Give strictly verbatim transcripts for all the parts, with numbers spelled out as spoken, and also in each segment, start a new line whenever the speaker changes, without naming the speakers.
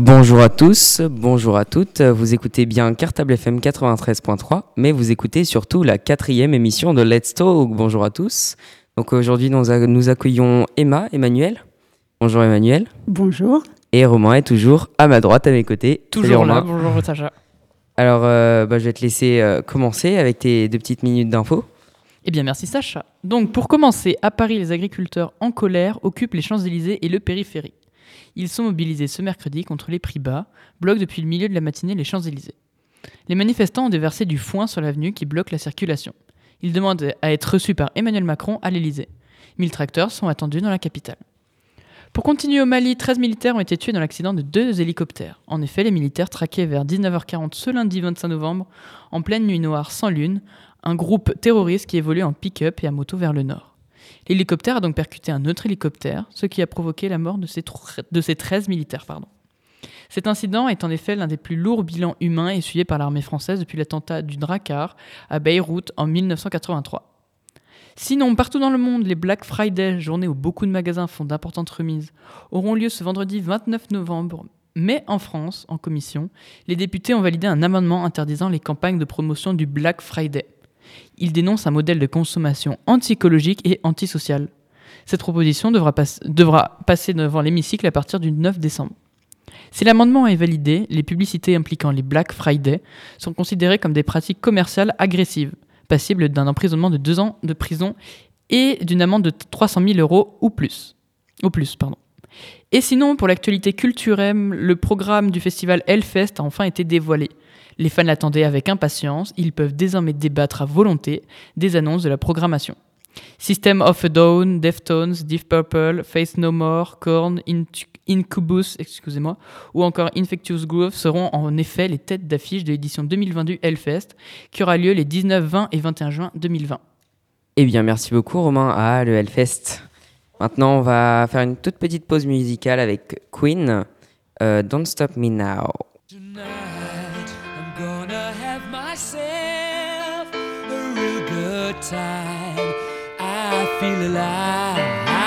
Bonjour à tous, bonjour à toutes, vous écoutez bien Cartable F M quatre-vingt-treize point trois, mais vous écoutez surtout la quatrième émission de Let's Talk. Bonjour à tous. Donc aujourd'hui nous, a- nous accueillons Emma, Emmanuel. Bonjour Emmanuel.
Bonjour.
Et Romain est toujours à ma droite, à mes côtés. Salut,
Toujours là,
Romain.
bonjour Sacha.
Alors euh, bah, je vais te laisser euh, commencer avec tes deux petites minutes d'infos.
Eh bien merci Sacha. Donc pour commencer, à Paris, les agriculteurs en colère occupent les Champs-Élysées et le périphérie. Ils sont mobilisés ce mercredi contre les prix bas, bloquent depuis le milieu de la matinée les Champs-Élysées. Les manifestants ont déversé du foin sur l'avenue qui bloque la circulation. Ils demandent à être reçus par Emmanuel Macron à l'Élysée. mille tracteurs sont attendus dans la capitale. Pour continuer au Mali, treize militaires ont été tués dans l'accident de deux hélicoptères. En effet, les militaires traquaient vers dix-neuf heures quarante ce lundi vingt-cinq novembre, en pleine nuit noire sans lune, un groupe terroriste qui évoluait en pick-up et à moto vers le nord. L'hélicoptère a donc percuté un autre hélicoptère, ce qui a provoqué la mort de ces, tr- de ces treize militaires. Pardon. Cet incident est en effet l'un des plus lourds bilans humains essuyés par l'armée française depuis l'attentat du Drakkar à Beyrouth en dix-neuf cent quatre-vingt-trois. Sinon, partout dans le monde, les Black Friday, journée où beaucoup de magasins font d'importantes remises, auront lieu ce vendredi vingt-neuf novembre. Mais en France, en commission, les députés ont validé un amendement interdisant les campagnes de promotion du Black Friday. Ils dénoncent un modèle de consommation anti-écologique et antisocial. Cette proposition devra, pas- devra passer devant l'hémicycle à partir du neuf décembre. Si l'amendement est validé, les publicités impliquant les Black Friday sont considérées comme des pratiques commerciales agressives, passibles d'un emprisonnement de deux ans de prison et d'une amende de trois cent mille euros ou plus. Au plus, pardon. Et sinon, pour l'actualité culturelle, le programme du festival Hellfest a enfin été dévoilé. Les fans l'attendaient avec impatience, ils peuvent désormais débattre à volonté des annonces de la programmation. System of a Down, Deftones, Deep Purple, Faith No More, Korn, Intu- Incubus, excusez-moi, ou encore Infectious Groove seront en effet les têtes d'affiche de l'édition deux mille vingt du Hellfest, qui aura lieu les dix-neuf, vingt et vingt et un juin deux mille vingt.
Eh bien merci beaucoup Romain. Ah, le Hellfest. Maintenant on va faire une toute petite pause musicale avec Queen, euh, Don't Stop Me Now.
Tonight I'm gonna have myself a real good time. I feel alive,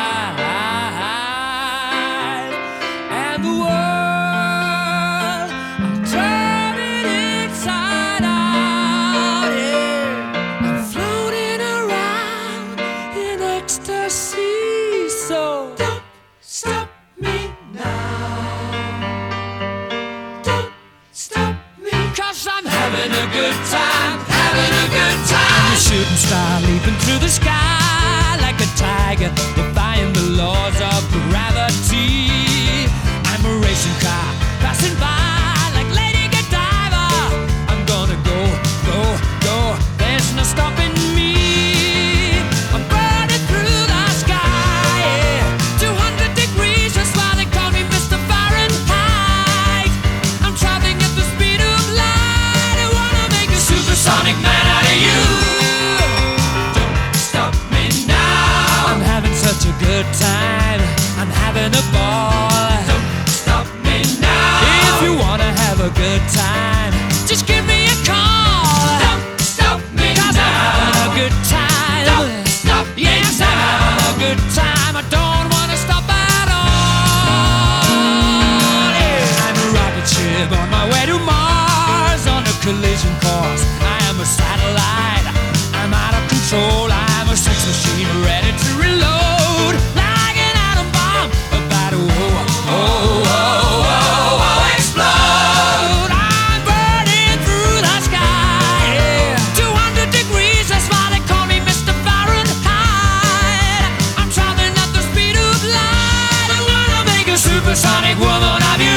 and the world I'm turning inside out. Yeah, I'm floating around in ecstasy. So don't stop me now. Don't stop me, 'cause I'm having a good time, having a good time. I'm a shooting star leaping through the sky like a tiger, defying the laws of gravity. I'm a racing car passing by like Lady Godiva. I'm gonna go, go, go, there's no stopping me. I'm burning through the sky, yeah. two hundred degrees, that's why they call me Mister Fahrenheit. I'm traveling at the speed of light. I wanna make a supersonic man out of you. Don't stop me now. I'm having such a good time. I'm having a ball. Don't stop me now. If you wanna have a good time, just give me a call. Don't stop me 'cause now. I'm having a good time. Don't stop me yes, now. I'm having a good time. I don't wanna stop at all. Yeah. I'm a rocket ship on my way to Mars on a collision course. I am a satellite. I'm out of control. I'm a sex machine ready to reload. Like an atom bomb about to oh, oh, oh, oh, oh, explode. I'm burning through the sky. Yeah. two hundred degrees, that's why they call me Mister Fahrenheit. I'm traveling at the speed of light. I wanna make a supersonic woman of you.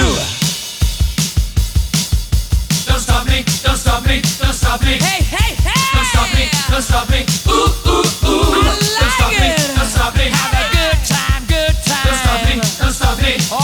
Don't stop me, don't stop me, don't stop me. Hey, hey, hey! Don't stop me, don't stop me. Ooh, ooh, ooh. I like don't stop it. me, don't stop me. Have a good time, good time. Don't stop me, don't stop me. Oh!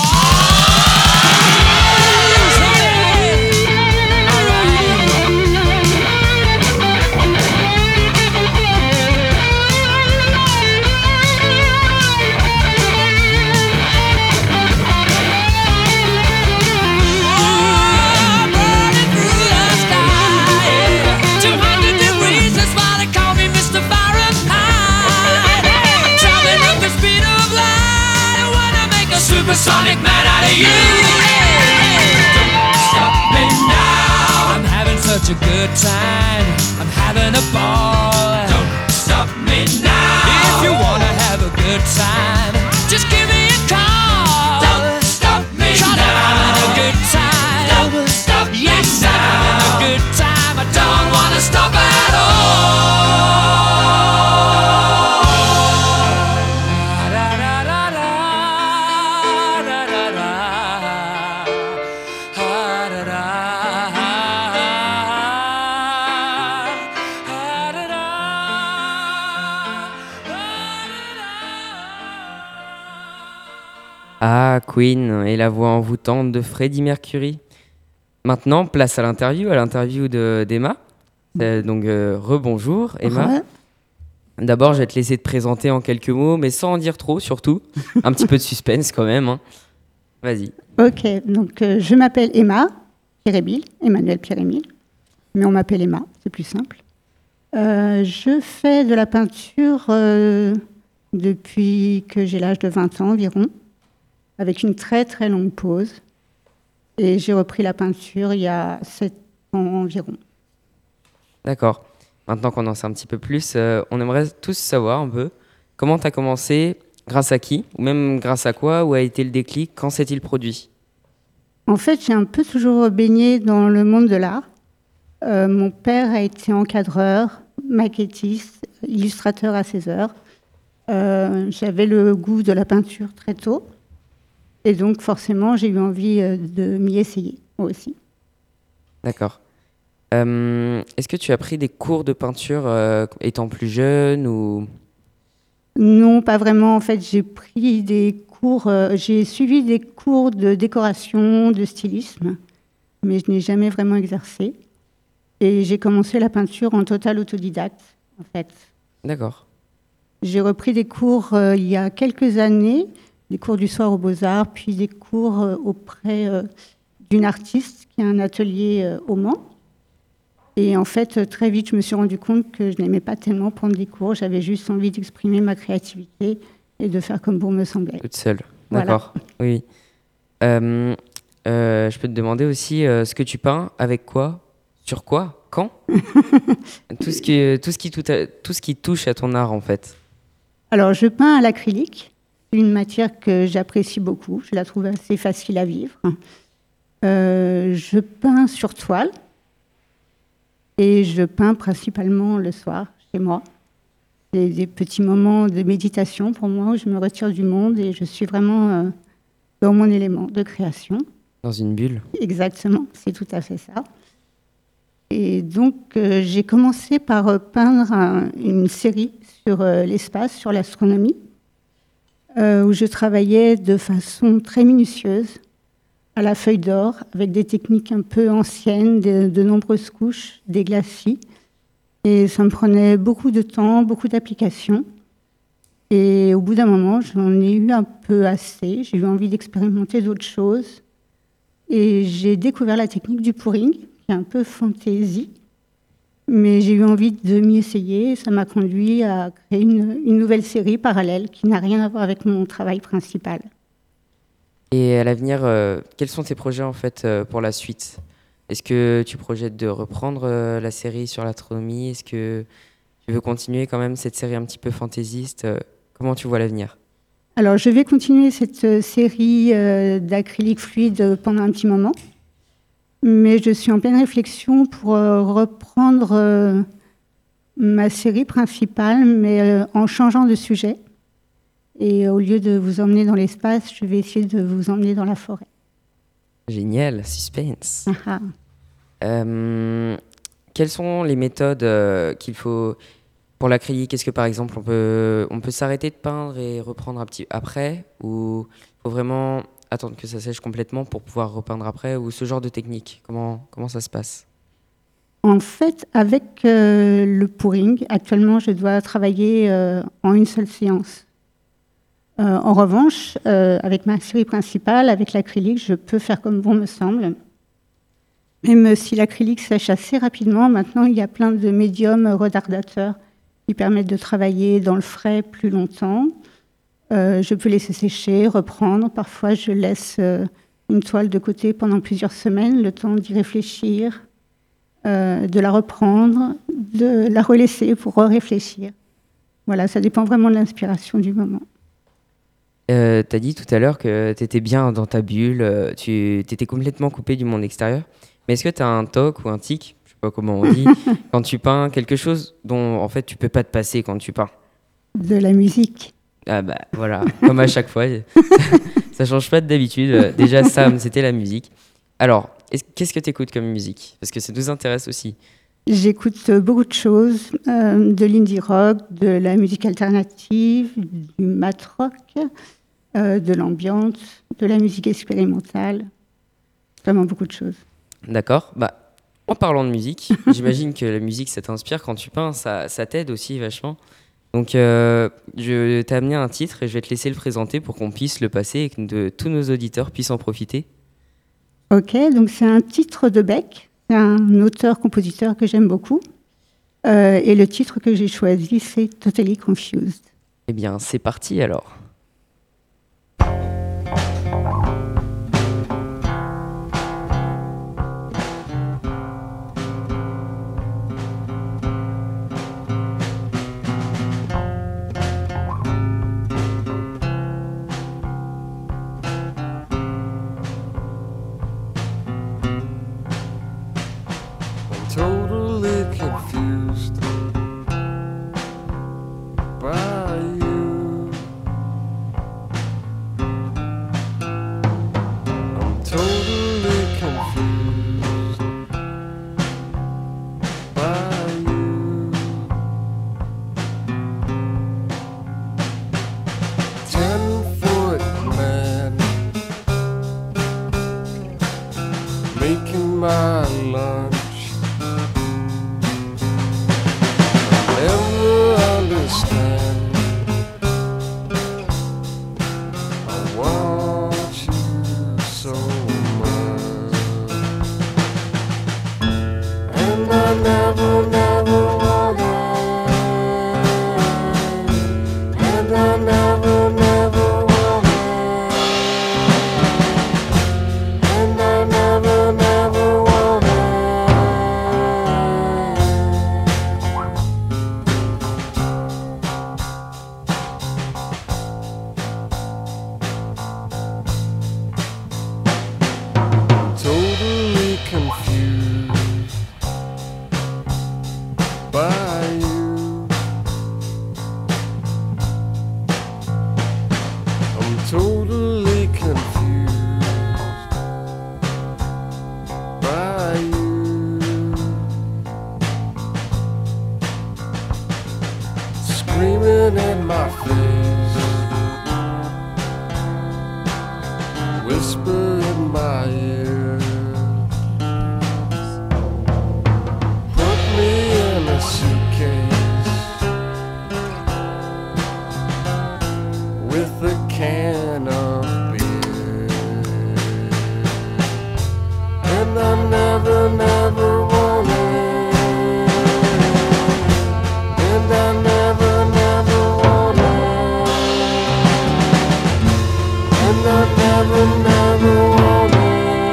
two hundred degrees, that's why they call me Mister Fahrenheit. Traveling at the speed of light. I wanna make a supersonic man out of you. such a good time. I'm having a ball. Don't stop me now. If you wanna have a good time, just give me a call. Don't stop me now. I'm having a good time. Don't stop me now. Yes, I'm having a good time. I don't wanna stop at all.
Ah, Queen et la voix envoûtante de Freddie Mercury. Maintenant, place à l'interview, à l'interview de, d'Emma. Euh, donc, euh, rebonjour, Emma.
Ouais.
D'abord, je vais te laisser te présenter en quelques mots, mais sans en dire trop, surtout. Un petit peu de suspense quand même. Hein. Vas-y.
Ok, donc euh, je m'appelle Emma Pierre-Émile, Emmanuel Pierre-Émile, mais on m'appelle Emma, c'est plus simple. Euh, je fais de la peinture euh, depuis que j'ai l'âge de vingt ans environ, avec une très très longue pause. Et j'ai repris la peinture il y a sept ans environ.
D'accord. Maintenant qu'on en sait un petit peu plus, euh, on aimerait tous savoir un peu comment tu as commencé, grâce à qui, ou même grâce à quoi, où a été le déclic, quand s'est-il produit ?
En fait, j'ai un peu toujours baigné dans le monde de l'art. Euh, mon père a été encadreur, maquettiste, illustrateur à ses heures. Euh, j'avais le goût de la peinture très tôt. Et donc, forcément, j'ai eu envie euh, de m'y essayer, moi aussi.
D'accord. Euh, est-ce que tu as pris des cours de peinture euh, étant plus jeune ou...
Non, pas vraiment. En fait, j'ai pris des cours, euh, j'ai suivi des cours de décoration, de stylisme, mais je n'ai jamais vraiment exercé. Et j'ai commencé la peinture en total autodidacte, en fait.
D'accord.
J'ai repris des cours euh, il y a quelques années, des cours du soir aux Beaux-Arts, puis des cours euh, auprès euh, d'une artiste qui a un atelier euh, au Mans. Et en fait, très vite, je me suis rendu compte que je n'aimais pas tellement prendre des cours. J'avais juste envie d'exprimer ma créativité et de faire comme bon me semblait.
Toute seule.
Voilà.
D'accord. Oui. Euh, euh, je peux te demander aussi euh, ce que tu peins, avec quoi, sur quoi, quand tout, ce qui, tout, ce qui, tout, à- tout ce qui touche à ton art, en fait.
Alors, je peins à l'acrylique, une matière que j'apprécie beaucoup. Je la trouve assez facile à vivre. Euh, je peins sur toile et je peins principalement le soir, chez moi. C'est des petits moments de méditation pour moi où je me retire du monde et je suis vraiment euh, dans mon élément de création.
Dans une bulle.
Exactement, c'est tout à fait ça. Et donc, euh, j'ai commencé par euh, peindre un- une série sur euh, l'espace, sur l'astronomie, euh, où je travaillais de façon très minutieuse, à la feuille d'or, avec des techniques un peu anciennes, de, de nombreuses couches, des glacis. Et ça me prenait beaucoup de temps, beaucoup d'applications. Et au bout d'un moment, j'en ai eu un peu assez. J'ai eu envie d'expérimenter d'autres choses. Et j'ai découvert la technique du pouring, qui est un peu fantaisie. Mais j'ai eu envie de m'y essayer. Ça m'a conduit à créer une, une nouvelle série parallèle qui n'a rien à voir avec mon travail principal.
Et à l'avenir, euh, quels sont tes projets, en fait, euh, pour la suite ? Est-ce que tu projettes de reprendre euh, la série sur l'astronomie ? Est-ce que tu veux continuer quand même cette série un petit peu fantaisiste ? Euh, Comment tu vois l'avenir ?
Alors, je vais continuer cette euh, série euh, d'acrylique fluide pendant un petit moment. Mais je suis en pleine réflexion pour euh, reprendre euh, ma série principale, mais euh, en changeant de sujet. Et au lieu de vous emmener dans l'espace, je vais essayer de vous emmener dans la forêt.
Génial, suspense.
Ah ah.
Euh, quelles sont les méthodes euh, qu'il faut pour l'acrylique ? Est-ce que par exemple on peut, on peut s'arrêter de peindre et reprendre un petit après ? Ou il faut vraiment attendre que ça sèche complètement pour pouvoir repeindre après ? Ou ce genre de technique ? Comment, comment ça se passe ?
En fait, avec euh, le pouring, actuellement, je dois travailler euh, en une seule séance. Euh, en revanche, euh, avec ma série principale, avec l'acrylique, je peux faire comme bon me semble. Même si l'acrylique sèche assez rapidement, maintenant, il y a plein de médiums retardateurs qui permettent de travailler dans le frais plus longtemps. Euh, je peux laisser sécher, reprendre. Parfois, je laisse euh, une toile de côté pendant plusieurs semaines, le temps d'y réfléchir, euh, de la reprendre, de la relaisser pour réfléchir. Voilà, ça dépend vraiment de l'inspiration du moment.
Euh, tu as dit tout à l'heure que tu étais bien dans ta bulle, euh, tu étais complètement coupé du monde extérieur. Mais est-ce que tu as un toc ou un tic, je sais pas comment on dit, quand tu peins, quelque chose dont en fait tu peux pas te passer quand tu peins?
De la musique.
Ah bah voilà, comme à chaque fois, ça change pas d'habitude. Euh, Déjà Sam, c'était la musique. Alors, est-ce- qu'est-ce que tu écoutes comme musique? Parce que ça nous intéresse aussi.
J'écoute beaucoup de choses, euh, de l'indie rock, de la musique alternative, du mat rock, euh, de l'ambiance, de la musique expérimentale, vraiment beaucoup de choses.
D'accord. Bah, en parlant de musique, j'imagine que la musique, ça t'inspire quand tu peins, ça, ça t'aide aussi vachement. Donc, euh, je t'ai amené un titre et je vais te laisser le présenter pour qu'on puisse le passer et que de, tous nos auditeurs puissent en profiter.
Ok, donc c'est un titre de Beck, c'est un auteur-compositeur que j'aime beaucoup. Euh, et le titre que j'ai choisi, c'est Totally Confused.
Eh bien, c'est parti alors.
I'm totally confused by you. I'm totally confused by you. Ten foot man making my lunch. Never understand. I want you so much, and I never, never wanna, and I never, never wanna, and I never, never wanna. Totally confused by you. I'm totally confused by you. Screaming in my face, whisper in my ear. Put me in a suitcase with a can of beer, and I never, never wanted, and I never, never wanted, and I never, never wanted.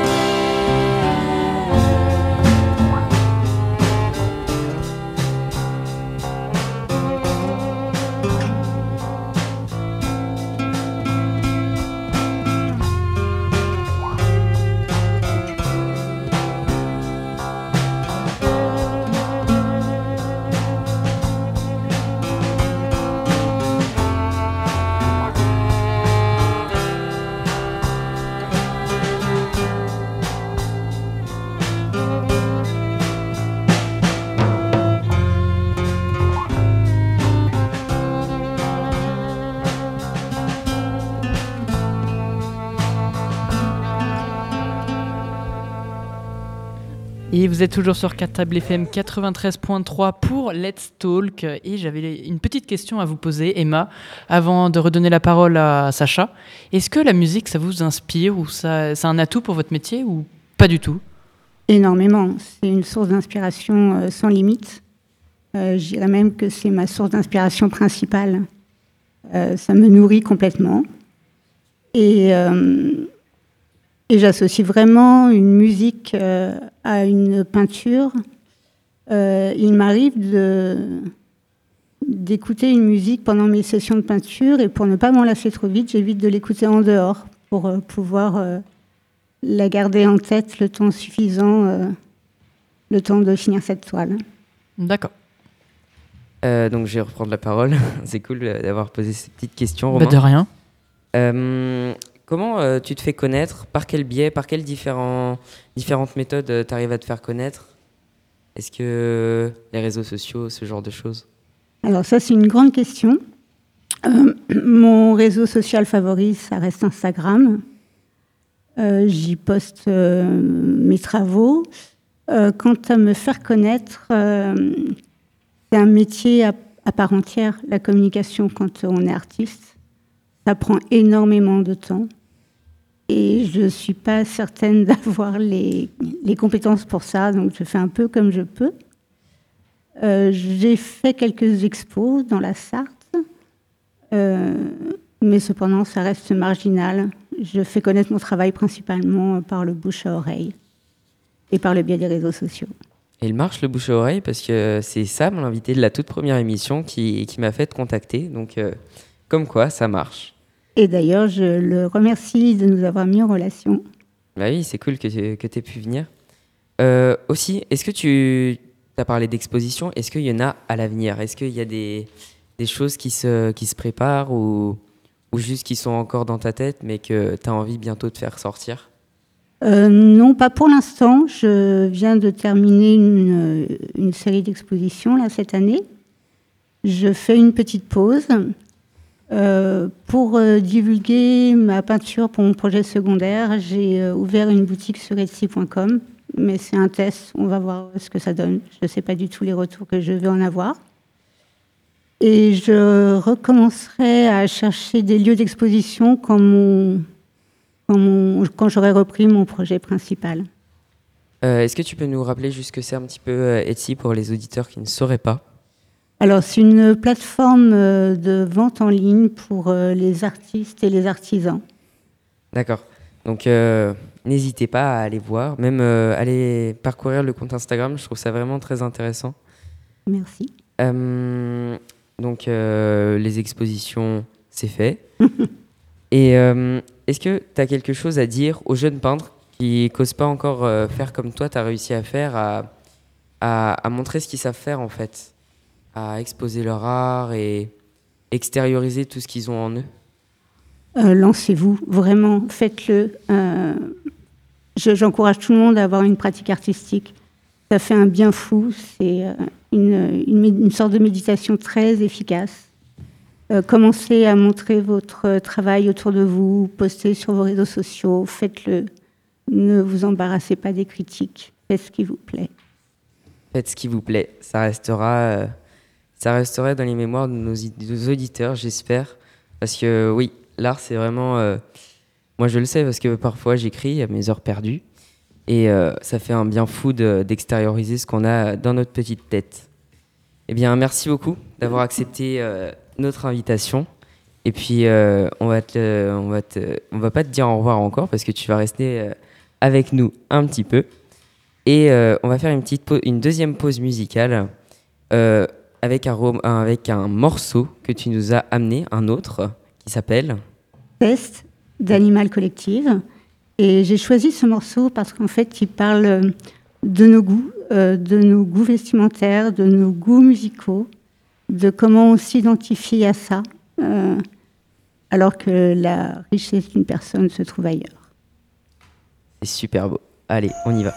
Et vous êtes toujours sur Cartable F M quatre-vingt-treize point trois pour Let's Talk. Et j'avais une petite question à vous poser, Emma, avant de redonner la parole à Sacha. Est-ce que la musique, ça vous inspire ou ça, c'est un atout pour votre métier ou pas du tout?
Énormément. C'est une source d'inspiration euh, sans limite. Euh, je dirais même que c'est ma source d'inspiration principale. Euh, ça me nourrit complètement. Et, euh, et j'associe vraiment une musique euh, à une peinture Euh, il m'arrive de, d'écouter une musique pendant mes sessions de peinture et pour ne pas m'en lasser trop vite, j'évite de l'écouter en dehors pour euh, pouvoir euh, la garder en tête le temps suffisant, euh, le temps de finir cette toile.
D'accord.
Euh, donc je vais reprendre la parole. C'est cool euh, d'avoir posé ces petites questions,
Bah,
Romain.
de rien.
Euh, comment euh, tu te fais connaître? Par quel biais? Par quelles différents, différentes méthodes tu arrives à te faire connaître? Est-ce que les réseaux sociaux, ce genre de choses?
Alors ça, c'est une grande question. Euh, mon réseau social favori, ça reste Instagram. Euh, j'y poste euh, mes travaux. Euh, quant à me faire connaître, euh, c'est un métier à, à part entière, la communication quand on est artiste. Ça prend énormément de temps. Et je ne suis pas certaine d'avoir les, les compétences pour ça, donc je fais un peu comme je peux. Euh, j'ai fait quelques expos dans la Sarthe, euh, mais cependant, ça reste marginal. Je fais connaître mon travail principalement par le bouche à oreille et par le biais des réseaux sociaux.
Et il marche le bouche à oreille parce que c'est Sam, l'invité de la toute première émission, qui, qui m'a fait te contacter. Donc, euh, comme quoi, ça marche.
Et d'ailleurs, je le remercie de nous avoir mis en relation.
Bah oui, c'est cool que tu que aies pu venir. Euh, aussi, est-ce que tu as parlé d'exposition? Est-ce qu'il y en a à l'avenir? Est-ce qu'il y a des, des choses qui se, qui se préparent ou, ou juste qui sont encore dans ta tête mais que tu as envie bientôt de faire sortir?
Euh, non, pas pour l'instant. Je viens de terminer une, une série d'expositions là, cette année. Je fais une petite pause. Euh, pour euh, divulguer ma peinture pour mon projet secondaire, j'ai euh, ouvert une boutique sur Etsy point com, mais c'est un test, on va voir ce que ça donne. Je ne sais pas du tout les retours que je vais en avoir. Et je recommencerai à chercher des lieux d'exposition quand, mon, quand, mon, quand j'aurai repris mon projet principal.
Euh, est-ce que tu peux nous rappeler juste ce que c'est un petit peu euh, Etsy pour les auditeurs qui ne sauraient pas?
Alors, c'est une plateforme euh, de vente en ligne pour euh, les artistes et les artisans.
D'accord. Donc, euh, n'hésitez pas à aller voir, même euh, aller parcourir le compte Instagram. Je trouve ça vraiment très intéressant.
Merci.
Euh, donc, euh, les expositions, c'est fait. Et euh, est-ce que tu as quelque chose à dire aux jeunes peintres qui n'osent pas encore euh, faire comme toi, tu as réussi à faire, à, à, à montrer ce qu'ils savent faire en fait, à exposer leur art et extérioriser tout ce qu'ils ont en eux?
Euh, lancez-vous, vraiment, faites-le. Euh, je- j'encourage tout le monde à avoir une pratique artistique. Ça fait un bien fou, c'est euh, une, une, mé- une sorte de méditation très efficace. Euh, commencez à montrer votre euh, travail autour de vous, postez sur vos réseaux sociaux, faites-le. Ne vous embarrassez pas des critiques, faites ce qui vous plaît.
Faites ce qui vous plaît. Ça restera, euh, ça resterait dans les mémoires de nos, i- de nos auditeurs, j'espère. Parce que oui, l'art, c'est vraiment... euh, moi, je le sais parce que parfois, j'écris à mes heures perdues. Et euh, ça fait un bien fou de- d'extérioriser ce qu'on a dans notre petite tête. Eh bien, merci beaucoup d'avoir accepté euh, notre invitation. Et puis, euh, on va te, on va te, on va pas te dire au revoir encore parce que tu vas rester euh, avec nous un petit peu. Et euh, on va faire une petite pau- une deuxième pause musicale euh, avec un, rom- un- avec un morceau que tu nous as amené, un autre qui s'appelle.
Test d'Animal Collective. Et j'ai choisi ce morceau parce qu'en fait, il parle euh, de nos goûts, euh, de nos goûts vestimentaires, de nos goûts musicaux, de comment on s'identifie à ça, euh, alors que la richesse d'une personne se trouve ailleurs.
C'est super beau. Allez, on y va.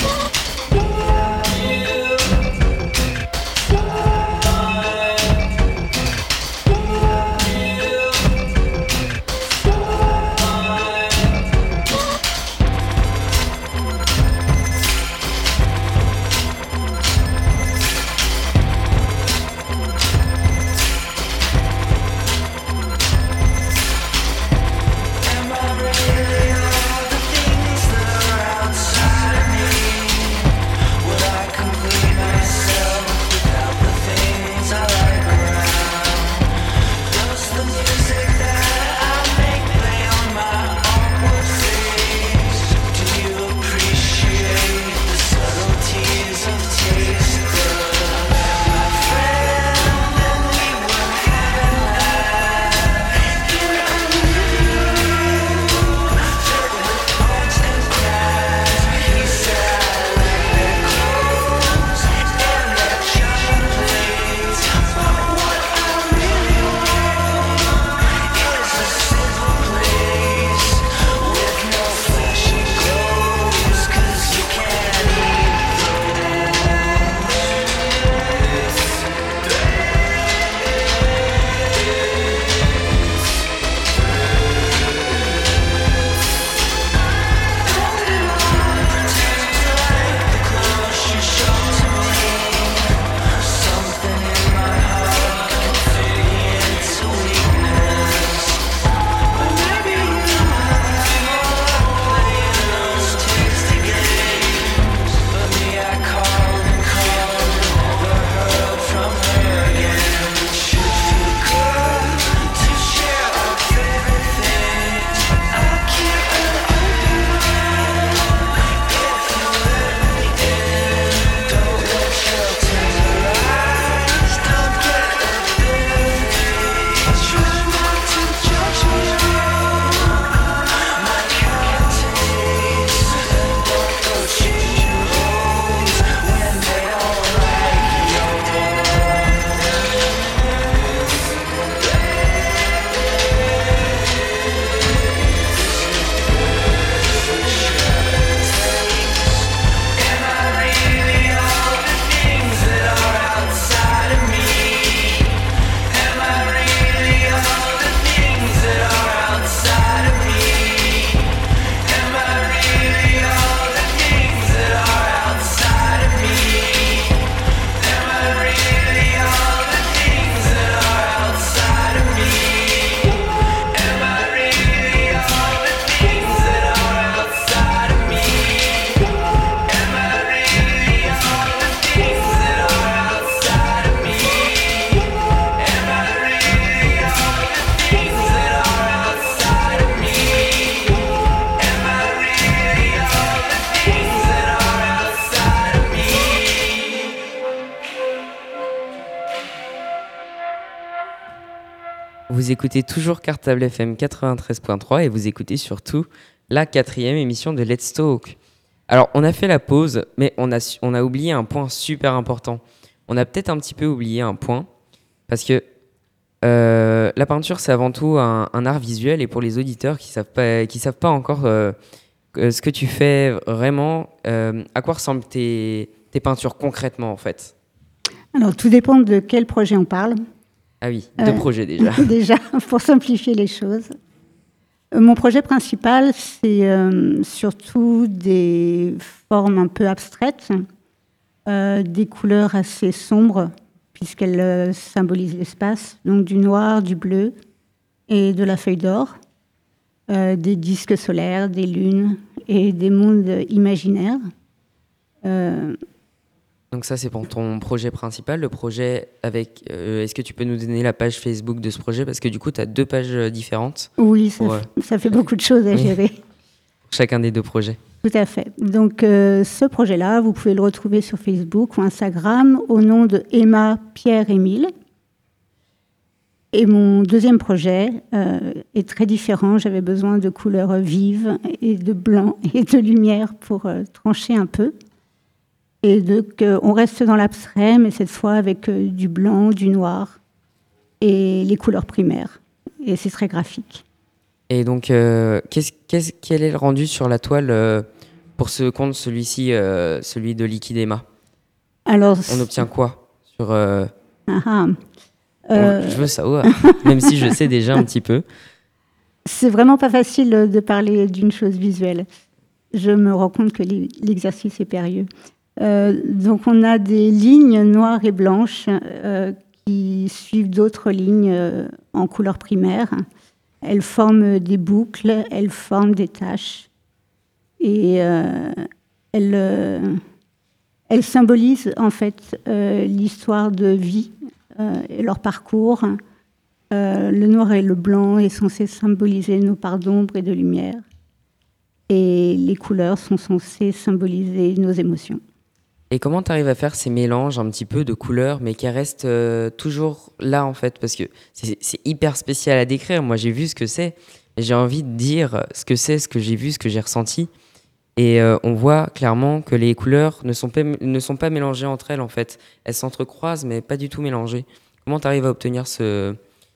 Bye.
Vous écoutez toujours Cartable F M quatre-vingt-treize point trois et vous écoutez surtout la quatrième émission de Let's Talk. Alors, on a fait la pause, mais on a, su- on a oublié un point super important. On a peut-être un petit peu oublié un point, parce que euh, la peinture, c'est avant tout un, un art visuel, et pour les auditeurs qui ne savent pas, qui savent pas encore euh, euh, ce que tu fais vraiment, euh, à quoi ressemblent tes, tes peintures concrètement, en fait?
Alors, tout dépend de quel projet on parle.
Ah oui, deux
Euh,
projets déjà.
Déjà, pour simplifier les choses. Euh, Mon projet principal, c'est euh, surtout des formes un peu abstraites, euh, des couleurs assez sombres, puisqu'elles euh, symbolisent l'espace, donc du noir, du bleu et de la feuille d'or, euh, des disques solaires, des lunes et des mondes imaginaires. Euh,
Donc ça, c'est pour ton projet principal, le projet avec... euh, est-ce que tu peux nous donner la page Facebook de ce projet? Parce que du coup, tu as deux pages euh, différentes
oui, ça,
pour, euh,
f- ça fait beaucoup de choses à
Oui.
gérer.
pour chacun des deux projets.
Tout à fait. Donc, euh, ce projet-là, vous pouvez le retrouver sur Facebook ou Instagram au nom de Emma Pierre-Émile. Et mon deuxième projet euh, est très différent. J'avais besoin de couleurs vives et de blanc et de lumière pour euh, trancher un peu. Et donc, euh, on reste dans l'abstrait, mais cette fois avec euh, du blanc, du noir et les couleurs primaires. Et c'est très graphique.
Et donc, euh, qu'est-ce, qu'est-ce, quel est le rendu sur la toile euh, pour ce compte, celui-ci, euh, celui de Liquid Emma?
Alors,
On obtient quoi sur, euh,
ah, ah.
on-
Euh,
Je veux savoir, même si je sais déjà un petit peu.
C'est vraiment pas facile de parler d'une chose visuelle. Je me rends compte que l'e- l'exercice est périlleux. Euh, donc, on a des lignes noires et blanches euh, qui suivent d'autres lignes euh, en couleur primaire. Elles forment des boucles, elles forment des taches. Et euh, elles, euh, elles symbolisent en fait euh, l'histoire de vie euh, et leur parcours. Euh, le noir et le blanc est censé symboliser nos parts d'ombre et de lumière. Et les couleurs sont censées symboliser nos émotions.
Et comment tu arrives à faire ces mélanges un petit peu de couleurs, mais qui restent euh, toujours là, en fait? Parce que c'est, c'est hyper spécial à décrire. Moi, j'ai vu ce que c'est. Et j'ai envie de dire ce que c'est, ce que j'ai vu, ce que j'ai ressenti. Et euh, on voit clairement que les couleurs ne sont, pas, ne sont pas mélangées entre elles, en fait. Elles s'entrecroisent, mais pas du tout mélangées. Comment tu arrives à obtenir ce...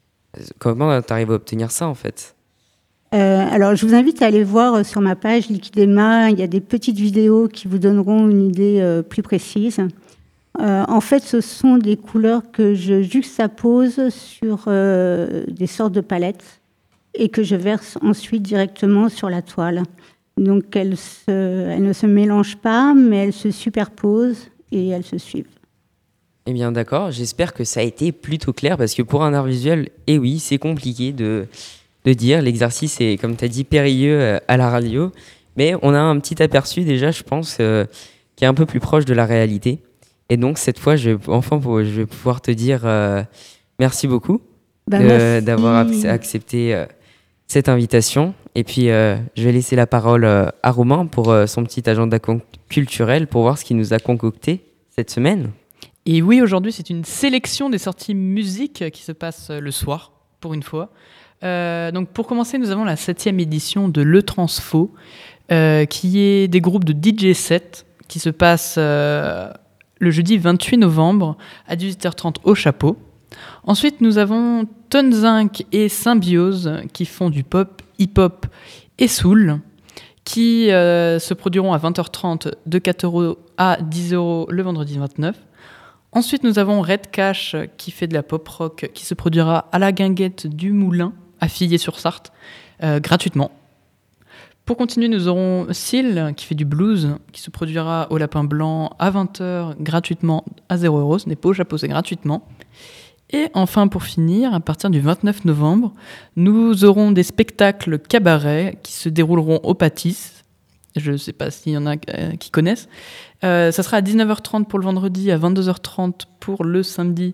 Comment tu arrives à obtenir ça, en fait?
Euh, alors, je vous invite à aller voir euh, sur ma page Liquid Emma. Il y a des petites vidéos qui vous donneront une idée euh, plus précise. Euh, en fait, ce sont des couleurs que je juxtapose sur euh, des sortes de palettes et que je verse ensuite directement sur la toile. Donc, elles, se, elles ne se mélangent pas, mais elles se superposent et elles se suivent.
Eh bien, d'accord. J'espère que ça a été plutôt clair, parce que pour un art visuel, eh oui, c'est compliqué de... de dire. L'exercice est, comme tu as dit, périlleux euh, à la radio. Mais on a un petit aperçu déjà, je pense, euh, qui est un peu plus proche de la réalité. Et donc, cette fois, je vais, enfin, pour- je vais pouvoir te dire euh, merci beaucoup
Ben,
de-
merci.
d'avoir ac- accepté euh, cette invitation. Et puis, euh, je vais laisser la parole euh, à Romain pour euh, son petit agenda con- culturel, pour voir ce qu'il nous a concocté cette semaine.
Et oui, aujourd'hui, c'est une sélection des sorties musique qui se passe le soir, pour une fois. Euh, donc pour commencer, nous avons la septième édition de Le Transfo, euh, qui est des groupes de D J set qui se passe euh, le jeudi vingt-huit novembre à dix-huit heures trente au Chapeau. Ensuite, nous avons Tonzinc et Symbiose qui font du pop, hip-hop et soul, qui euh, se produiront à vingt heures trente de quatre euros à dix euros le vendredi vingt-neuf. Ensuite, nous avons Red Cash qui fait de la pop rock, qui se produira à la Guinguette du Moulin, à Fillier-sur-Sarthe, euh, gratuitement. Pour continuer, nous aurons Seal qui fait du blues, qui se produira au Lapin Blanc à vingt heures, gratuitement, à zéro euros. Ce n'est pas au Chapeau, c'est gratuitement. Et enfin, pour finir, à partir du vingt-neuf novembre, nous aurons des spectacles cabaret qui se dérouleront au Pâtis. Je ne sais pas s'il y en a euh, qui connaissent. Euh, ça sera à dix-neuf heures trente pour le vendredi, à vingt-deux heures trente pour le samedi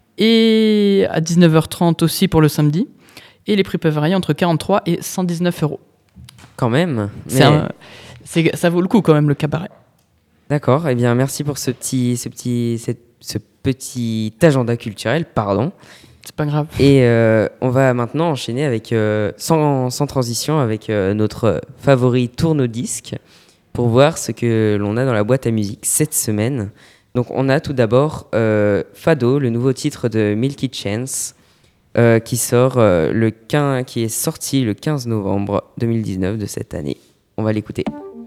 et à dix-neuf heures trente aussi pour le samedi. Et les prix peuvent varier entre quarante-trois et cent dix-neuf euros.
Quand même.
C'est
mais-
un- c'est- ça vaut le coup quand même, le cabaret.
D'accord. Eh bien, merci pour ce petit, ce petit, cette- ce petit agenda culturel. Pardon.
C'est pas grave.
Et euh, on va maintenant enchaîner avec, euh, sans, sans transition avec euh, notre favori tourne-disque pour voir ce que l'on a dans la boîte à musique cette semaine. Donc on a tout d'abord euh, Fado, le nouveau titre de Milky Chance, euh, qui, sort, euh, le quinze, qui est sorti le quinze novembre deux mille dix-neuf de cette année. On va l'écouter.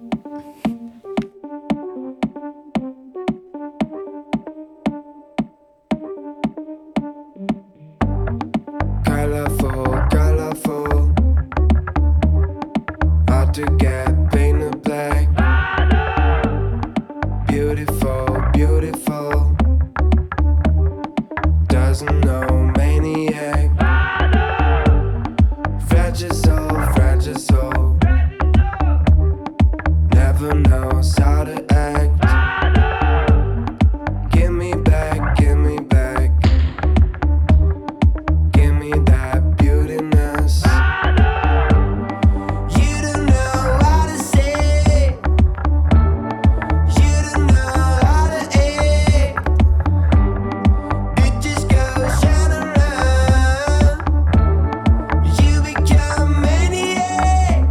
Colorful, colorful. Hard to get painted black. Beautiful, beautiful. Doesn't know maniac. Fragile soul, fragile soul. Never knows how to act. Give me back, give me back. Give me that beautiness. You don't know how to say. You don't know how to act. It just goes shine around. You become maniac.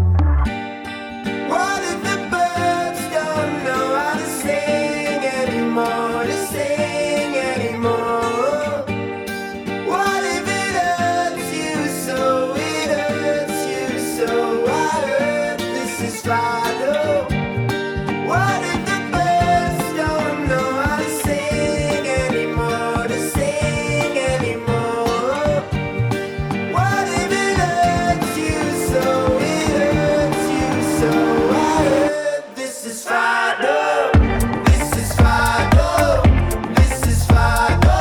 What if the birds don't know how to sing anymore? To sing anymore. What if it hurts you so? It hurts you so. I heard this is Fido. What if the birds don't know how to sing anymore? To sing anymore. What if it hurts you so? It hurts you so. I heard this is Fido. This is Fido. This is Fido.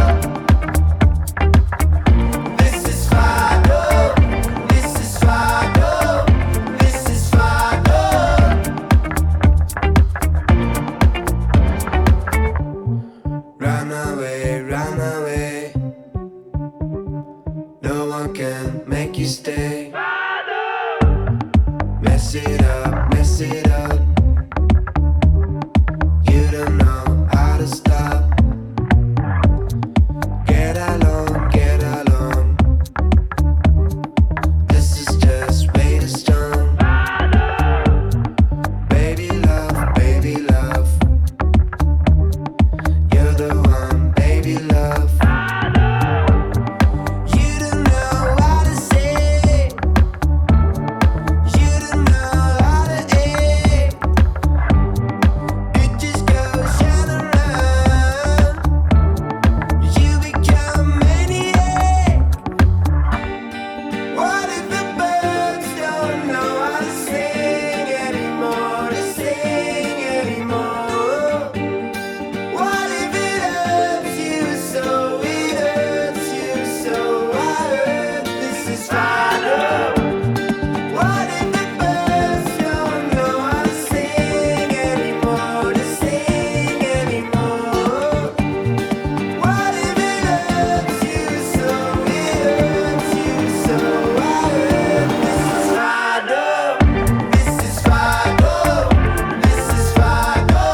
This is Fido. This is Fido. This is Fido. Run away, run away. No one can make you stay. Mess it up, mess it up. You don't know how to stop. Get along, get along. This is just way too strong. Baby love, baby love. You're the one, baby love. You don't know how to say. You don't know how to act. It just goes shine around. You become maniac. What if the birds don't know how to sing anymore? To sing anymore. What if it hurts you so? It hurts you so. I heard this is Fido. What if the birds don't know how to sing anymore? To sing anymore. What if it hurts you so? It hurts you so. I heard this is Fido. This is Fido. This is Fido.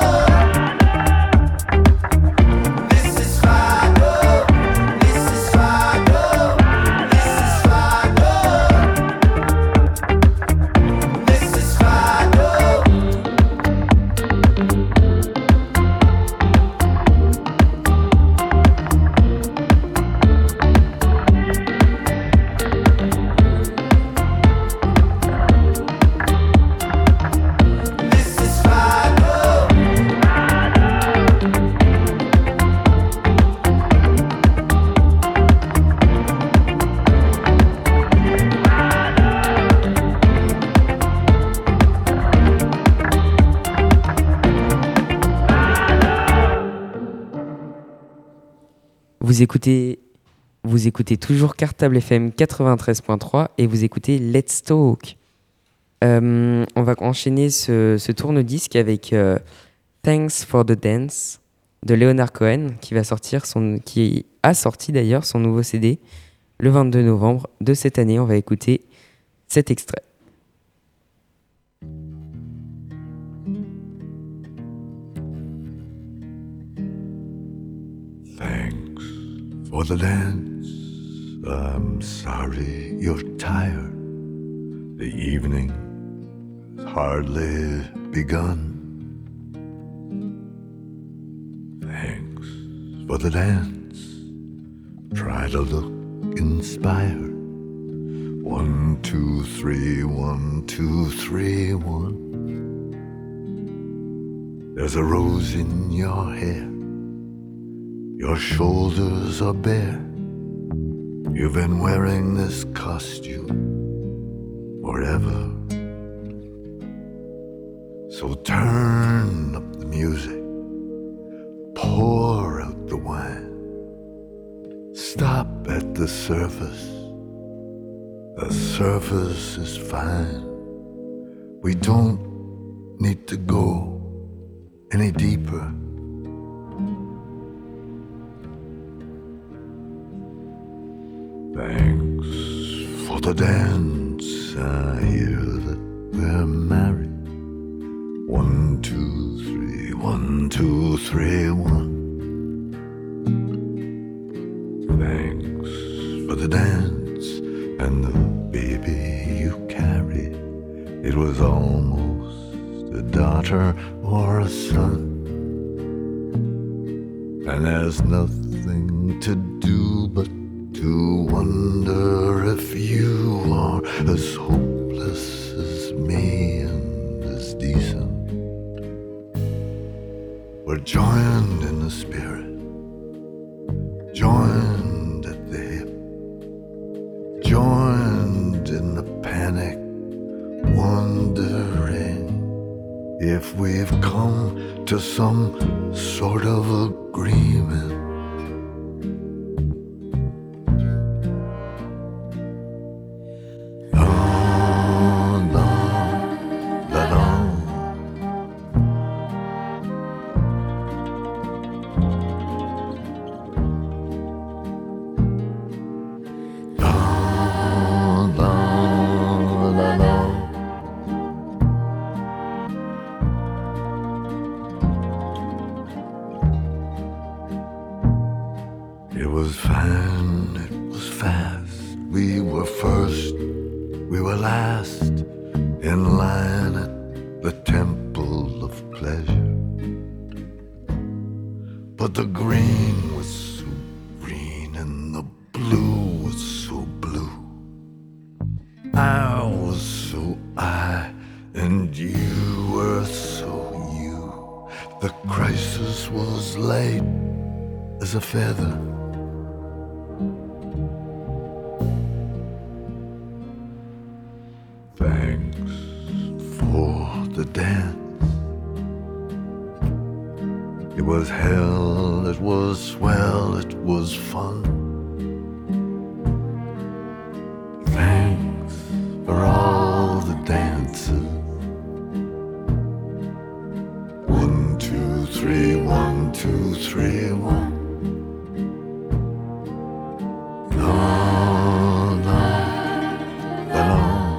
This is Fido. This is Fido. This is Fido. This is Fido. This is Fido.
Vous écoutez, vous écoutez toujours Cartable F M quatre-vingt-treize point trois et vous écoutez Let's Talk. Euh, on va enchaîner ce, ce tourne-disque avec euh, Thanks for the Dance de Leonard Cohen qui va sortir son, qui a sorti d'ailleurs son nouveau C D le vingt-deux novembre de cette année. On va écouter cet extrait.
Thanks
for the dance. I'm sorry you're tired. The evening has hardly begun. Thanks for the dance. Try to look inspired. One, two, three, one, two, three, one. There's a rose in your hair. Your shoulders are bare. You've been wearing this costume forever. So turn up the music, pour out the wine. Stop at the surface. The surface is fine. We don't need to go any deeper. Thanks for the dance. I hear that we're married. One, two, three, one, two, three, one. Thanks for the dance and the baby you carried. It was almost a daughter or a son. And there's nothing to do but to wonder if you are as hopeless as me and as decent. We're joined in the spirit, joined at the hip, joined in the panic, wondering if we've come to some sort of agreement. It was fine, it was fast. We were first, we were last, in line at the temple of pleasure. But the green was so green and the blue was so blue. I was so I and you were so you. The crisis was light as a feather. Thanks for the dance. It was hell, it was swell, it was fun. Thanks for all the dances. One, two, three, one, two, three, one. No, no, no.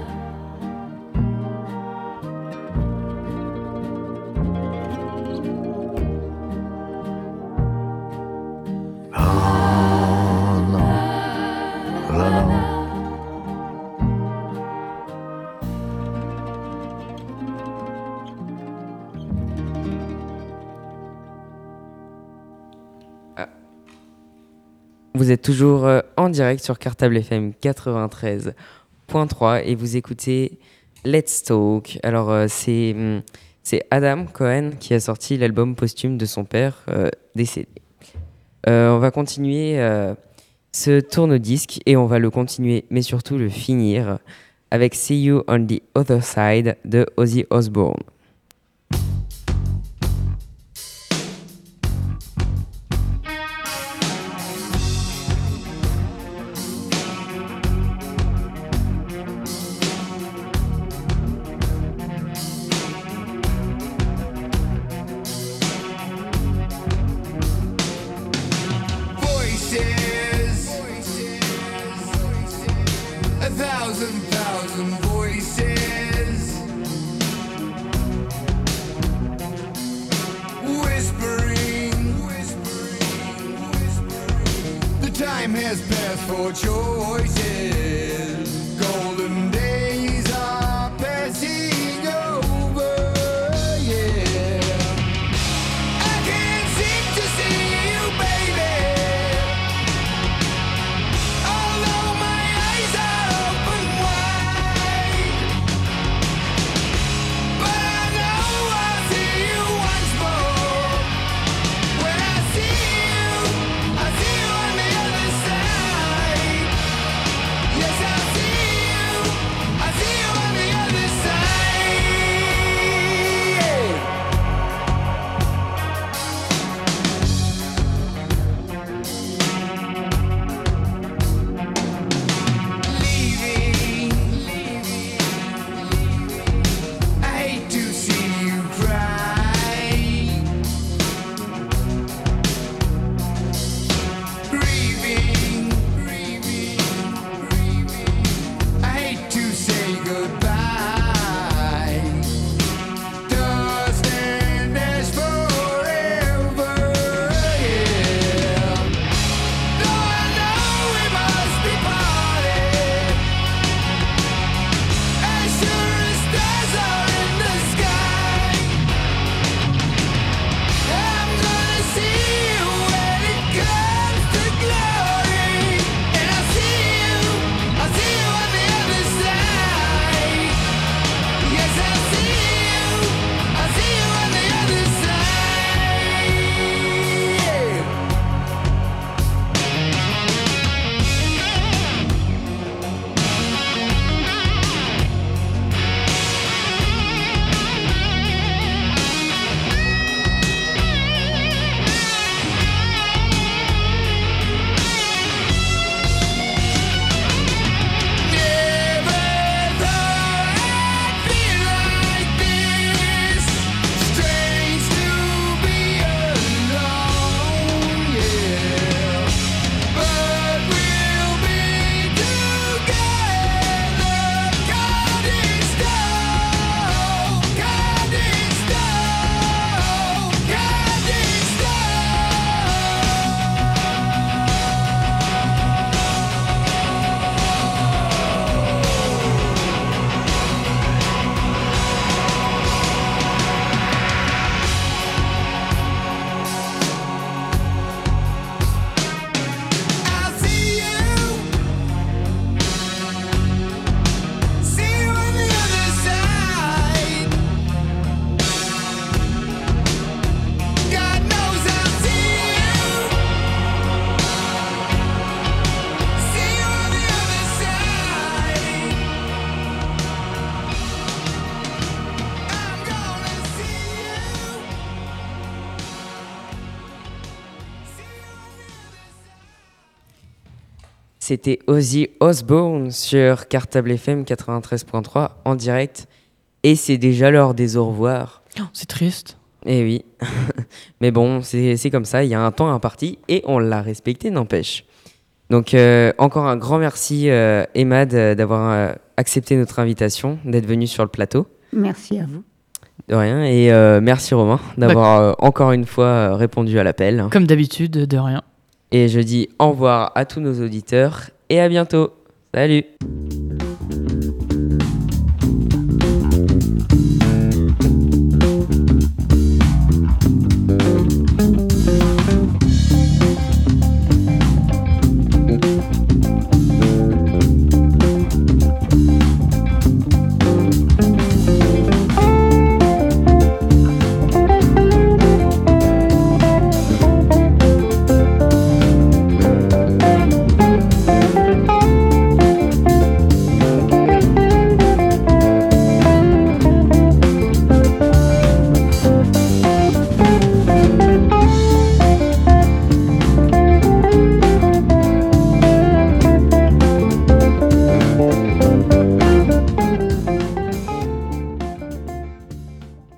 Vous êtes toujours euh, en direct sur Cartable F M quatre-vingt-treize point trois et vous écoutez Let's Talk. Alors euh, c'est, hum, c'est Adam Cohen qui a sorti l'album posthume de son père euh, décédé. Euh, on va continuer euh, ce tourne-disque et on va le continuer mais surtout le finir avec See You on the Other Side de Ozzy Osbourne.
A thousand, thousand voices Time has passed for choices. Golden days are passing over. Yeah. I can't seem to see you, baby. Although my eyes are open wide, but I know I'll see you once more. When I see you, I see you on the other side. Yes, I see you, I see you on the other side. Leaving, leaving, I hate to see you cry. Grieving, grieving, grieving, I hate to say goodbye. Dust and ash forever, yeah. Though I know we must be parted, as sure as stars are in the sky, I'm gonna see you when it comes to glory. And I'll see you, I'll see you on the other side. Yes, I'll see you, I'll see you on the other side. Never thought I'd feel like this. Strange to be alone, yeah. But we'll be together. God is stone, God is stone, God is I'll see you, see you on the other side. God knows I'll see you, see you on the other side. I'm gonna see you, see you on the other side.
C'était Ozzy Osbourne sur Cartable F M quatre-vingt-treize point trois en direct. Et c'est déjà l'heure des au revoir.
Oh, c'est triste.
Eh oui. Mais bon, c'est c'est comme ça, il y a un temps imparti et on l'a respecté, n'empêche. Donc euh, encore un grand merci euh, Emad euh, d'avoir euh, accepté notre invitation, d'être venu sur le plateau.
Merci à vous.
De rien. Et euh, merci Romain d'avoir euh, encore une fois euh, répondu à l'appel.
Comme d'habitude, de rien.
Et je dis au revoir à tous nos auditeurs et à bientôt. Salut.